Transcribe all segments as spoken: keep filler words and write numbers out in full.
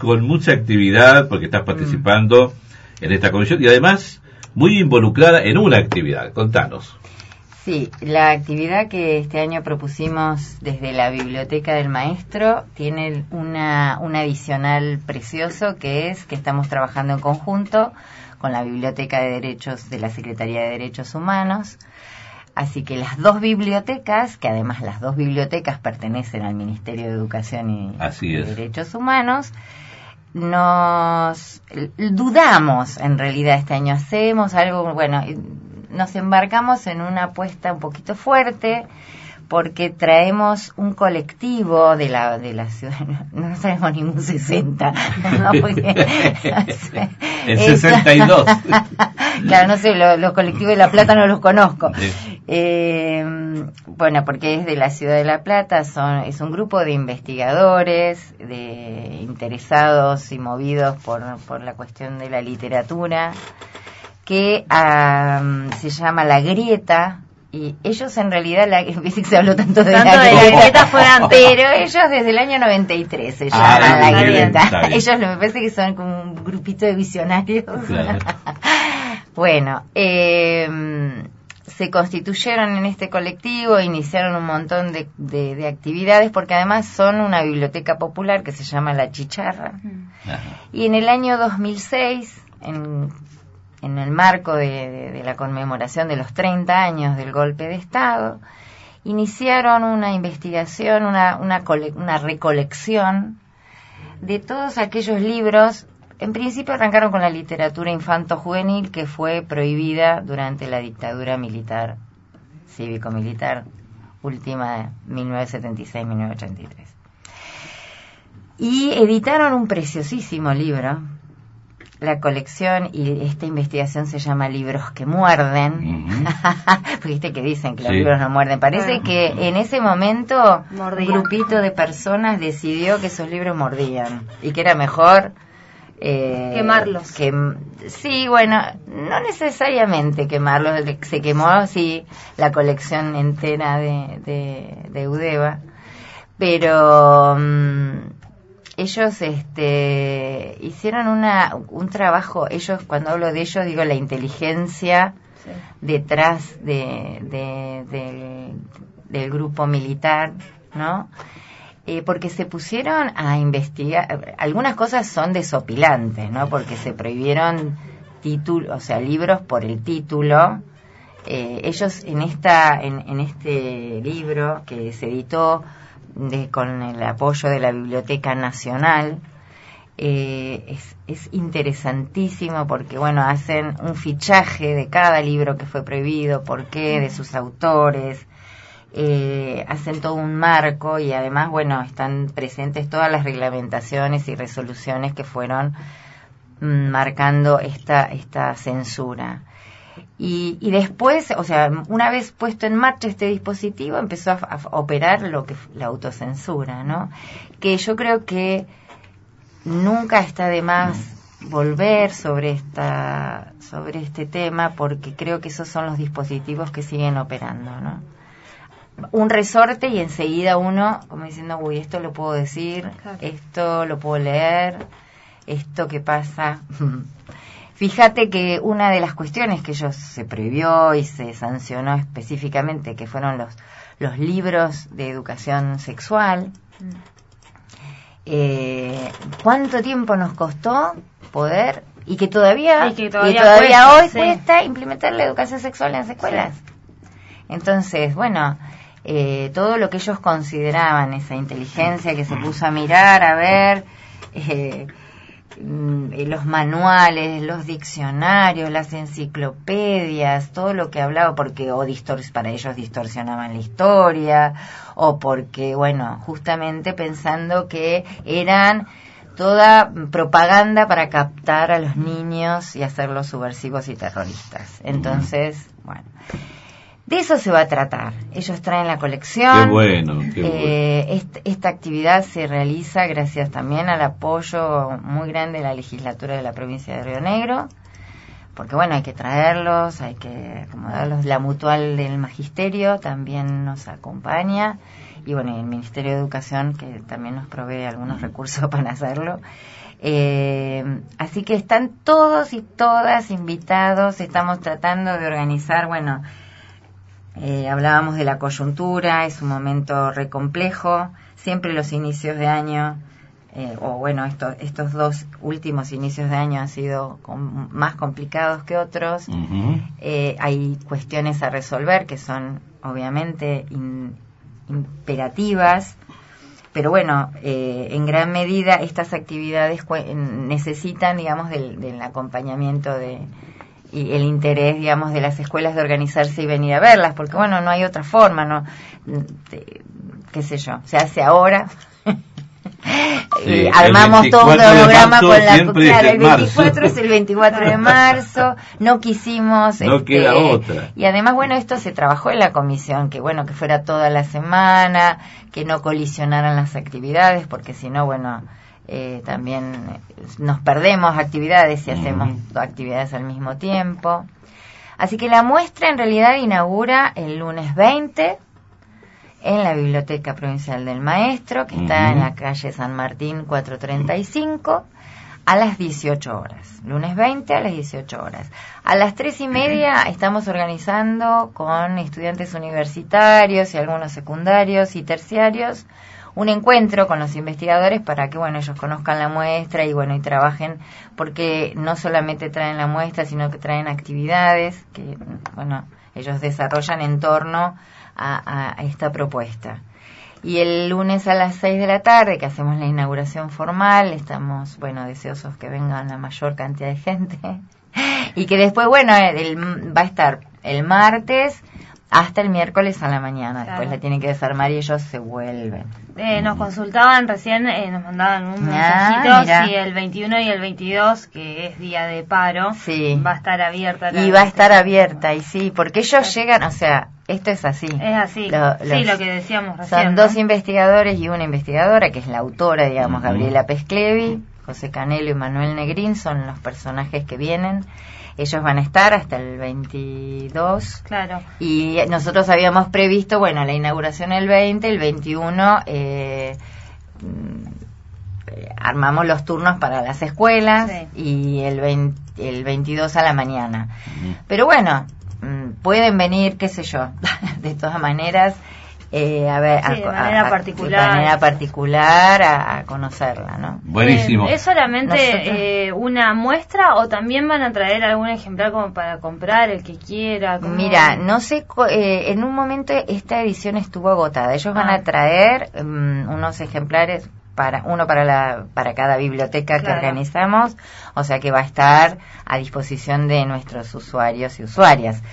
con mucha actividad porque estás participando mm. en esta comisión y además muy involucrada en una actividad. Contanos. Sí, la actividad que este año propusimos desde la Biblioteca del Maestro tiene una, un adicional precioso, que es que estamos trabajando en conjunto con la Biblioteca de Derechos de la Secretaría de Derechos Humanos. Así que las dos bibliotecas, que además las dos bibliotecas pertenecen al Ministerio de Educación y, y Derechos Humanos, nos dudamos en realidad este año, hacemos algo, bueno, nos embarcamos en una apuesta un poquito fuerte porque traemos un colectivo de la de la ciudad, no, no traemos ningún sesenta, ¿no? Porque, no sé, el sesenta y dos. Claro, no sé, lo, los colectivos de La Plata no los conozco. Sí. Eh, bueno, porque es de la ciudad de La Plata, son es un grupo de investigadores, de interesados y movidos por, por la cuestión de la literatura, que um, se llama La Grieta. Y ellos en realidad, la, que se habló tanto de tanto la, de la grieta fue antes. Pero ellos desde el año noventa y tres se llaman ah, La Grieta. Ellos me parece que son como un grupito de visionarios. Claro. Bueno, eh, se constituyeron en este colectivo, iniciaron un montón de, de, de actividades, porque además son una biblioteca popular que se llama La Chicharra. Ajá. Y en el año dos mil seis, en... en el marco de, de, de la conmemoración de los treinta años del golpe de Estado, iniciaron una investigación, una, una, cole, una recolección de todos aquellos libros. En principio arrancaron con la literatura infanto-juvenil, que fue prohibida durante la dictadura militar, cívico-militar, última de mil novecientos setenta y seis a mil novecientos ochenta y tres. Y editaron un preciosísimo libro. La colección y esta investigación se llama Libros que Muerden. Uh-huh. Porque viste que dicen que los sí. libros no muerden. Parece uh-huh. que en ese momento Mordían. Un grupito de personas decidió que esos libros mordían y que era mejor eh, quemarlos. Que, sí, bueno, no necesariamente quemarlos. Se quemó, sí, la colección entera de, de, de Eudeva. Pero... Um, ellos este hicieron una un trabajo, ellos, cuando hablo de ellos digo la inteligencia sí. detrás de, de, de del grupo militar, ¿no? Eh, porque se pusieron a investigar, algunas cosas son desopilantes, ¿no? Porque se prohibieron títulos, o sea, libros por el título. Eh, ellos en esta en, en este libro que se editó De, con el apoyo de la Biblioteca Nacional, eh, es, es interesantísimo porque, bueno, hacen un fichaje de cada libro que fue prohibido, por qué, de sus autores, eh, hacen todo un marco y además, bueno, están presentes todas las reglamentaciones y resoluciones que fueron mm, marcando esta, esta censura. Y, y después, o sea, una vez puesto en marcha este dispositivo, empezó a, a operar lo que la autocensura, ¿no? Que yo creo que nunca está de más volver sobre esta sobre este tema, porque creo que esos son los dispositivos que siguen operando, ¿no? Un resorte y enseguida uno, como diciendo, uy, esto lo puedo decir, claro. Esto lo puedo leer, esto que pasa... Fíjate que una de las cuestiones que ellos se prohibió y se sancionó específicamente, que fueron los los libros de educación sexual, eh, ¿cuánto tiempo nos costó poder, y que todavía, y que todavía, y todavía cuesta, hoy sí. cuesta implementar la educación sexual en las escuelas? Sí. Entonces, bueno, eh, todo lo que ellos consideraban, esa inteligencia que se puso a mirar, a ver... Eh, los manuales, los diccionarios, las enciclopedias, todo lo que hablaba, porque o distors- para ellos distorsionaban la historia, o porque, bueno, justamente pensando que eran toda propaganda para captar a los niños y hacerlos subversivos y terroristas. Entonces, bueno, de eso se va a tratar. Ellos traen la colección. Qué bueno, qué eh, bueno. Est- esta actividad se realiza gracias también al apoyo muy grande de la legislatura de la provincia de Río Negro, porque bueno, hay que traerlos, hay que acomodarlos. La mutual del magisterio también nos acompaña, y bueno, el Ministerio de Educación, que también nos provee algunos recursos para hacerlo. Eh, así que están todos y todas invitados. Estamos tratando de organizar, bueno, eh, hablábamos de la coyuntura, es un momento re complejo, siempre los inicios de año, eh, o bueno, estos, estos dos últimos inicios de año han sido com- más complicados que otros. Uh-huh. Eh, hay cuestiones a resolver que son obviamente in, imperativas. Pero bueno, eh, en gran medida estas actividades cu- necesitan, digamos, del, del acompañamiento de y el interés, digamos, de las escuelas de organizarse y venir a verlas, porque bueno, no hay otra forma, no, de, qué sé yo, se hace ahora. Sí, armamos todo un cronograma con la claro, el veinticuatro es el veinticuatro de marzo, no quisimos no este, queda otra. Y además bueno, esto se trabajó en la comisión, que bueno, que fuera toda la semana, que no colisionaran las actividades, porque si no, bueno, eh, también nos perdemos actividades si hacemos mm. actividades al mismo tiempo. Así que la muestra en realidad inaugura el lunes veinte en la Biblioteca Provincial del Maestro, que está uh-huh. en la calle San Martín cuatrocientos treinta y cinco, a las dieciocho horas. Lunes veinte a las dieciocho horas. A las tres y media estamos organizando con estudiantes universitarios y algunos secundarios y terciarios un encuentro con los investigadores para que, bueno, ellos conozcan la muestra y, bueno, y trabajen, porque no solamente traen la muestra, sino que traen actividades que, bueno, ellos desarrollan en torno A, a esta propuesta. Y el lunes a las seis de la tarde, que hacemos la inauguración formal, estamos, bueno, deseosos que vengan la mayor cantidad de gente, y que después, bueno, el, va a estar el martes hasta el miércoles a la mañana, claro. Después la tienen que desarmar y ellos se vuelven. Eh, nos consultaban recién, eh, nos mandaban un mensajito, ah, si el veintiuno y el veintidós, que es día de paro, sí. va a estar abierta. La y va a estar abierta, y sí, porque ellos sí. llegan, o sea, esto es así. Es así, lo, los, sí, lo que decíamos recién. Son ¿no? dos investigadores y una investigadora, que es la autora, digamos, uh-huh. Gabriela Pesclevi, José Canelo y Manuel Negrín, son los personajes que vienen. Ellos van a estar hasta el veintidós. Claro. Y nosotros habíamos previsto, bueno, la inauguración el veinte, el veintiuno, eh, armamos los turnos para las escuelas, sí. Y el, veinte, el veintidós a la mañana. Uh-huh. Pero bueno, pueden venir, qué sé yo, de todas maneras, eh, a ver, sí, a, de manera a, particular, de manera particular a, a conocerla, ¿no? Buenísimo. Eh, ¿Es solamente eh, una muestra o también van a traer algún ejemplar como para comprar el que quiera? Como... Mira, no sé, eh, en un momento esta edición estuvo agotada. Ellos van ah. a traer um, unos ejemplares para uno para la para cada biblioteca claro. que organizamos, o sea que va a estar a disposición de nuestros usuarios y usuarias.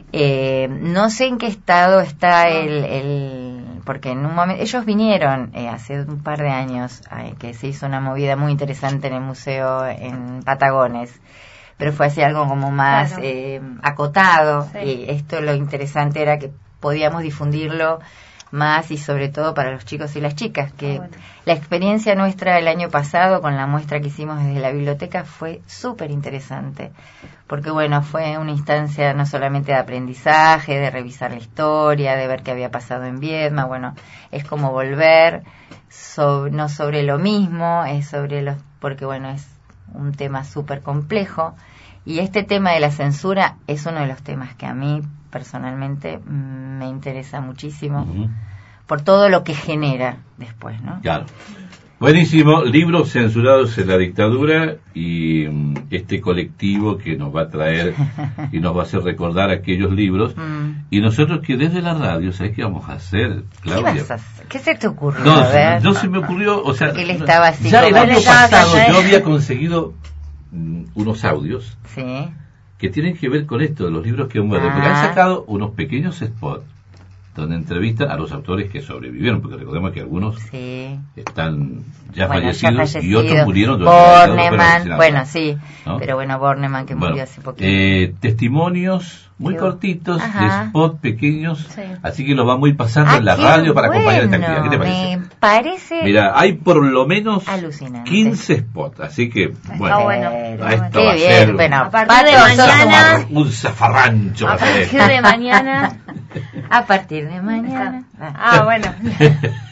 Eh, no sé en qué estado está el, el porque en un momento ellos vinieron eh, hace un par de años eh, que se hizo una movida muy interesante en el museo en Patagones, pero fue así algo como más claro. eh, acotado, sí. Y esto lo interesante era que podíamos difundirlo más y sobre todo para los chicos y las chicas, que oh, bueno. La experiencia nuestra el año pasado con la muestra que hicimos desde la biblioteca fue súper interesante, porque bueno, fue una instancia no solamente de aprendizaje, de revisar la historia, de ver qué había pasado en Viedma, bueno, es como volver, sobre, no sobre lo mismo, es sobre los, porque bueno, es un tema súper complejo, y este tema de la censura es uno de los temas que a mí personalmente me interesa muchísimo uh-huh. por todo lo que genera después, ¿no? Claro. Buenísimo, libros censurados en la dictadura y um, este colectivo que nos va a traer y nos va a hacer recordar aquellos libros mm. y nosotros que desde la radio, ¿sabes qué vamos a hacer, Claudia? ¿Qué vas a hacer? ¿Qué se te ocurrió? No, a ver? no se me ocurrió, o sea, él estaba así ya el año pasado callado. Yo había conseguido mm, unos audios sí. que tienen que ver con esto de los libros que han muerto, ah. porque han sacado unos pequeños spots donde entrevistan a los autores que sobrevivieron, porque recordemos que algunos sí. están ya, bueno, fallecidos, ya fallecidos y otros murieron durante Bornemann, bueno, sí, ¿no? Pero bueno, Bornemann que bueno, murió hace poquito. Eh, testimonios muy Digo. cortitos, ajá. de spots pequeños, sí. así que los vamos a ir pasando ah, en la radio para bueno, acompañar esta actividad. ¿Qué te parece? Me parece Mira, hay por lo menos alucinante. quince spots, así que bueno, bueno. esto Qué va bien. a ser bueno, a partir de mañana un zafarrancho. A partir de mañana a partir de mañana. Ah, bueno.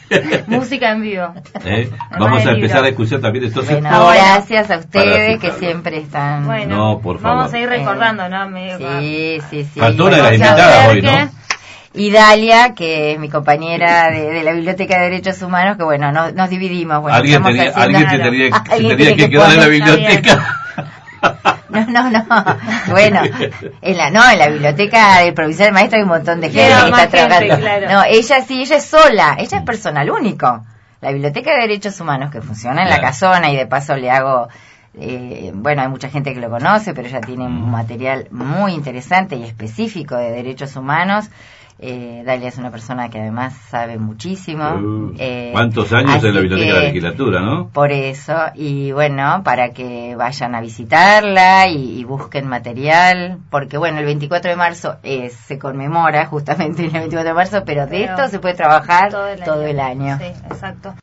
Música en vivo. ¿Eh? Vamos a empezar a escuchar también estos bueno, sectores. Gracias a ustedes que siempre están. Bueno, no, por favor. Vamos a ir recordando, ¿no? Medio sí, sí, sí. Faltó una de las invitadas hoy, ¿no? Y Dalia, que es mi compañera de, de la Biblioteca de Derechos Humanos, que bueno, no, nos dividimos. Bueno, alguien tenía, haciendo, alguien te tenía, ah, se alguien tenía que, que quedar en la biblioteca. No, no, no. Bueno, en la, no, en la biblioteca del provincial maestro hay un montón de gente que está trabajando. Gente, claro. No, ella sí, ella es sola, ella es personal único. La Biblioteca de Derechos Humanos, que funciona en claro. la casona, y de paso le hago, eh, bueno, hay mucha gente que lo conoce, pero ella tiene un material muy interesante y específico de derechos humanos. Eh, Dalia es una persona que además sabe muchísimo. Uh, eh, ¿Cuántos años en la Biblioteca de la Legislatura, no? Por eso, y bueno, para que vayan a visitarla y, y busquen material, porque bueno, el veinticuatro de marzo es, se conmemora justamente el veinticuatro de marzo, pero de pero esto se puede trabajar todo el año. Todo el año. Sí, exacto.